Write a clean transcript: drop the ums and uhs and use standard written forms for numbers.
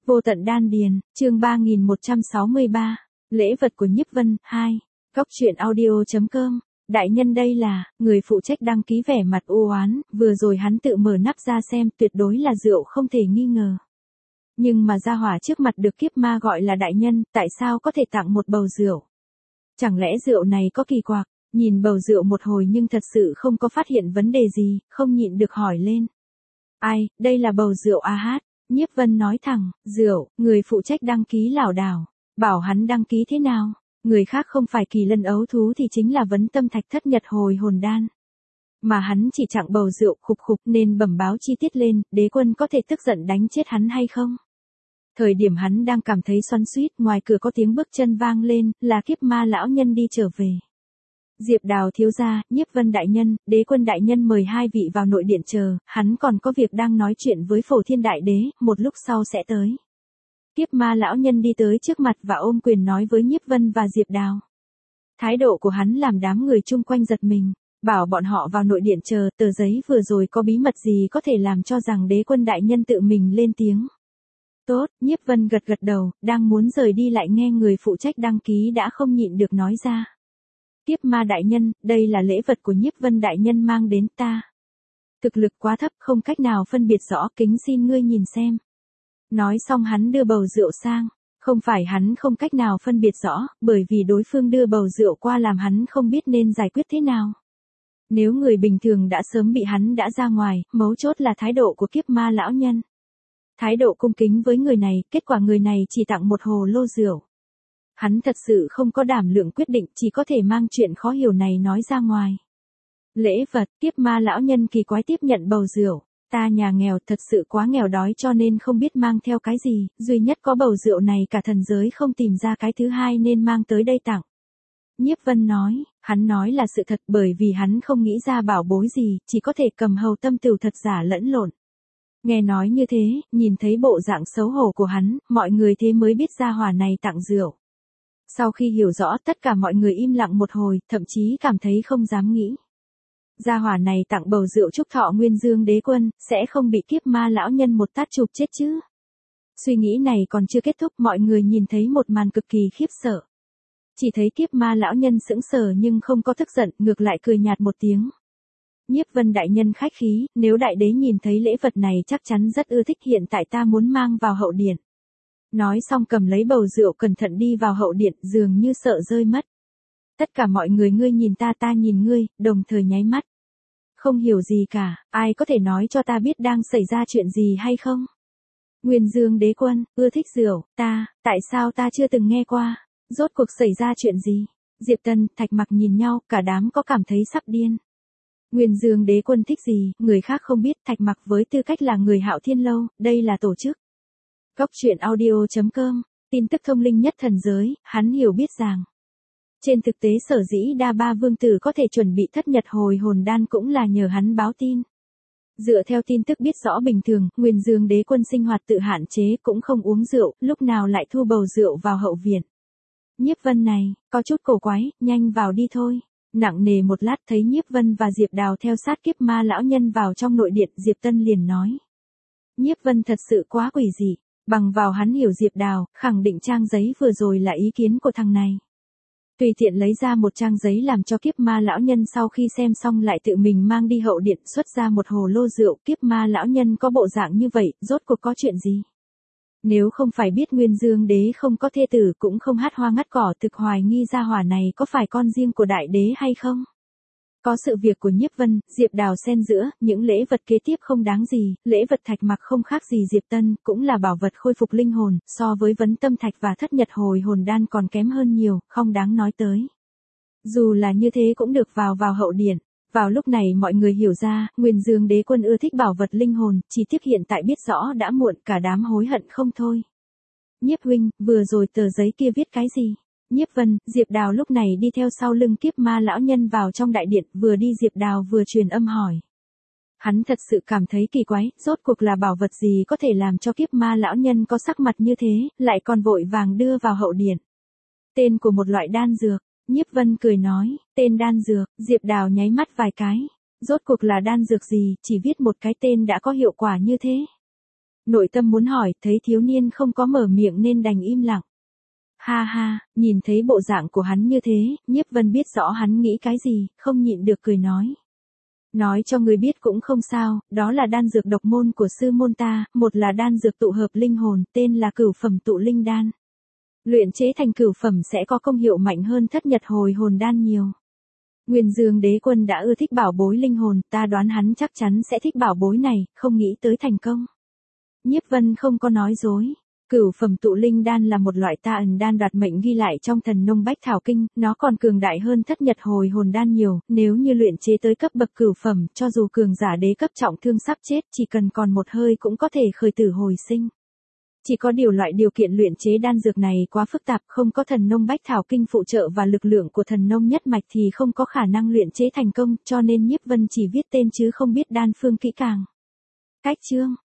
Vô tận đan điền, chương 3163, lễ vật của Nhiếp Vân, 2, góc truyện audio.com. Đại nhân đây là, người phụ trách đăng ký vẻ mặt u oán, vừa rồi hắn tự mở nắp ra xem, tuyệt đối là rượu không thể nghi ngờ. Nhưng mà gia hỏa trước mặt được kiếp ma gọi là đại nhân, tại sao có thể tặng một bầu rượu? Chẳng lẽ rượu này có kỳ quặc? Nhìn bầu rượu một hồi nhưng thật sự không có phát hiện vấn đề gì, không nhịn được hỏi lên. Ai, đây là bầu rượu AH. Nhiếp Vân nói thẳng, rượu, người phụ trách đăng ký lảo đảo, bảo hắn đăng ký thế nào, người khác không phải kỳ lân ấu thú thì chính là vấn tâm thạch thất nhật hồi hồn đan. Mà hắn chỉ chặng bầu rượu khục khục nên bẩm báo chi tiết lên, đế quân có thể tức giận đánh chết hắn hay không? Thời điểm hắn đang cảm thấy xoắn xuýt, ngoài cửa có tiếng bước chân vang lên, là kiếp ma lão nhân đi trở về. Diệp Đào thiếu gia, Nhiếp Vân đại nhân, đế quân đại nhân mời hai vị vào nội điện chờ, hắn còn có việc đang nói chuyện với Phổ Thiên đại đế, một lúc sau sẽ tới. Kiếp ma lão nhân đi tới trước mặt và ôm quyền nói với Nhiếp Vân và Diệp Đào. Thái độ của hắn làm đám người chung quanh giật mình, bảo bọn họ vào nội điện chờ, tờ giấy vừa rồi có bí mật gì có thể làm cho rằng đế quân đại nhân tự mình lên tiếng. Tốt, Nhiếp Vân gật gật đầu, đang muốn rời đi lại nghe người phụ trách đăng ký đã không nhịn được nói ra. Kiếp ma đại nhân, đây là lễ vật của Nhiếp Vân đại nhân mang đến ta. Thực lực quá thấp, không cách nào phân biệt rõ, kính xin ngươi nhìn xem. Nói xong hắn đưa bầu rượu sang, không phải hắn không cách nào phân biệt rõ, bởi vì đối phương đưa bầu rượu qua làm hắn không biết nên giải quyết thế nào. Nếu người bình thường đã sớm bị hắn đã ra ngoài, mấu chốt là thái độ của kiếp ma lão nhân. Thái độ cung kính với người này, kết quả người này chỉ tặng một hồ lô rượu. Hắn thật sự không có đảm lượng quyết định, chỉ có thể mang chuyện khó hiểu này nói ra ngoài. Lễ vật, kiếp ma lão nhân kỳ quái tiếp nhận bầu rượu. Ta nhà nghèo, thật sự quá nghèo đói cho nên không biết mang theo cái gì, duy nhất có bầu rượu này cả thần giới không tìm ra cái thứ hai nên mang tới đây tặng. Nhiếp Vân nói, hắn nói là sự thật bởi vì hắn không nghĩ ra bảo bối gì, chỉ có thể cầm hầu tâm tửu thật giả lẫn lộn. Nghe nói như thế, nhìn thấy bộ dạng xấu hổ của hắn, mọi người thế mới biết gia hỏa này tặng rượu. Sau khi hiểu rõ tất cả mọi người im lặng một hồi, thậm chí cảm thấy không dám nghĩ. Gia hỏa này tặng bầu rượu chúc thọ Nguyên Dương đế quân, sẽ không bị kiếp ma lão nhân một tát chụp chết chứ. Suy nghĩ này còn chưa kết thúc, mọi người nhìn thấy một màn cực kỳ khiếp sợ. Chỉ thấy kiếp ma lão nhân sững sờ nhưng không có tức giận, ngược lại cười nhạt một tiếng. Nhiếp Vân đại nhân khách khí, nếu đại đế nhìn thấy lễ vật này chắc chắn rất ưa thích, hiện tại ta muốn mang vào hậu điện. Nói xong cầm lấy bầu rượu cẩn thận đi vào hậu điện, dường như sợ rơi mất. Tất cả mọi người ngươi nhìn ta ta nhìn ngươi, đồng thời nháy mắt. Không hiểu gì cả, ai có thể nói cho ta biết đang xảy ra chuyện gì hay không? Nguyên Dương đế quân, ưa thích rượu, tại sao ta chưa từng nghe qua? Rốt cuộc xảy ra chuyện gì? Diệp Tân, Thạch Mặc nhìn nhau, cả đám có cảm thấy sắp điên. Nguyên Dương đế quân thích gì, người khác không biết, Thạch Mặc với tư cách là người Hạo Thiên Lâu, đây là tổ chức. Góc truyện audio.com, tin tức thông linh nhất thần giới, hắn hiểu biết rằng. Trên thực tế sở dĩ đa ba vương tử có thể chuẩn bị thất nhật hồi hồn đan cũng là nhờ hắn báo tin. Dựa theo tin tức biết rõ bình thường, Nguyên Dương đế quân sinh hoạt tự hạn chế cũng không uống rượu, lúc nào lại thu bầu rượu vào hậu viện. Nhiếp Vân này, có chút cổ quái, nhanh vào đi thôi. Nặng nề một lát thấy Nhiếp Vân và Diệp Đào theo sát kiếp ma lão nhân vào trong nội điện, Diệp Tân liền nói. Nhiếp Vân thật sự quá quỷ dị, bằng vào hắn hiểu Diệp Đào, khẳng định trang giấy vừa rồi là ý kiến của thằng này. Tùy tiện lấy ra một trang giấy làm cho kiếp ma lão nhân sau khi xem xong lại tự mình mang đi hậu điện xuất ra một hồ lô rượu, kiếp ma lão nhân có bộ dạng như vậy, rốt cuộc có chuyện gì? Nếu không phải biết Nguyên Dương đế không có thê tử cũng không hát hoa ngắt cỏ, thực hoài nghi gia hỏa này có phải con riêng của đại đế hay không? Có sự việc của Nhiếp Vân, Diệp Đào xen giữa, những lễ vật kế tiếp không đáng gì, lễ vật Thạch Mặc không khác gì Diệp Tân, cũng là bảo vật khôi phục linh hồn, so với vấn tâm thạch và thất nhật hồi hồn đan còn kém hơn nhiều, không đáng nói tới. Dù là như thế cũng được vào hậu điện. Vào lúc này mọi người hiểu ra, Nguyên Dương đế quân ưa thích bảo vật linh hồn, chỉ tiếc hiện tại biết rõ đã muộn, cả đám hối hận không thôi. Nhiếp huynh, vừa rồi tờ giấy kia viết cái gì? Nhiếp Vân, Diệp Đào lúc này đi theo sau lưng kiếp ma lão nhân vào trong đại điện, vừa đi Diệp Đào vừa truyền âm hỏi. Hắn thật sự cảm thấy kỳ quái, rốt cuộc là bảo vật gì có thể làm cho kiếp ma lão nhân có sắc mặt như thế, lại còn vội vàng đưa vào hậu điện. Tên của một loại đan dược. Nhiếp Vân cười nói, tên đan dược, Diệp Đào nháy mắt vài cái. Rốt cuộc là đan dược gì, chỉ viết một cái tên đã có hiệu quả như thế. Nội tâm muốn hỏi, thấy thiếu niên không có mở miệng nên đành im lặng. Ha ha, nhìn thấy bộ dạng của hắn như thế, Nhiếp Vân biết rõ hắn nghĩ cái gì, không nhịn được cười nói. Nói cho người biết cũng không sao, đó là đan dược độc môn của sư môn ta, một là đan dược tụ hợp linh hồn, tên là cửu phẩm tụ linh đan. Luyện chế thành cửu phẩm sẽ có công hiệu mạnh hơn thất nhật hồi hồn đan nhiều. Nguyên Dương Đế Quân đã ưa thích bảo bối linh hồn, ta đoán hắn chắc chắn sẽ thích bảo bối này, không nghĩ tới thành công. Nhiếp Vân không có nói dối. Cửu phẩm tụ linh đan là một loại ta ẩn đan đoạt mệnh ghi lại trong Thần Nông Bách Thảo Kinh, nó còn cường đại hơn thất nhật hồi hồn đan nhiều, nếu như luyện chế tới cấp bậc cửu phẩm, cho dù cường giả đế cấp trọng thương sắp chết, chỉ cần còn một hơi cũng có thể khởi tử hồi sinh. Chỉ có điều loại điều kiện luyện chế đan dược này quá phức tạp, không có Thần Nông Bách Thảo Kinh phụ trợ và lực lượng của Thần Nông nhất mạch thì không có khả năng luyện chế thành công, cho nên Nhiếp Vân chỉ viết tên chứ không biết đan phương kỹ càng. Cách chương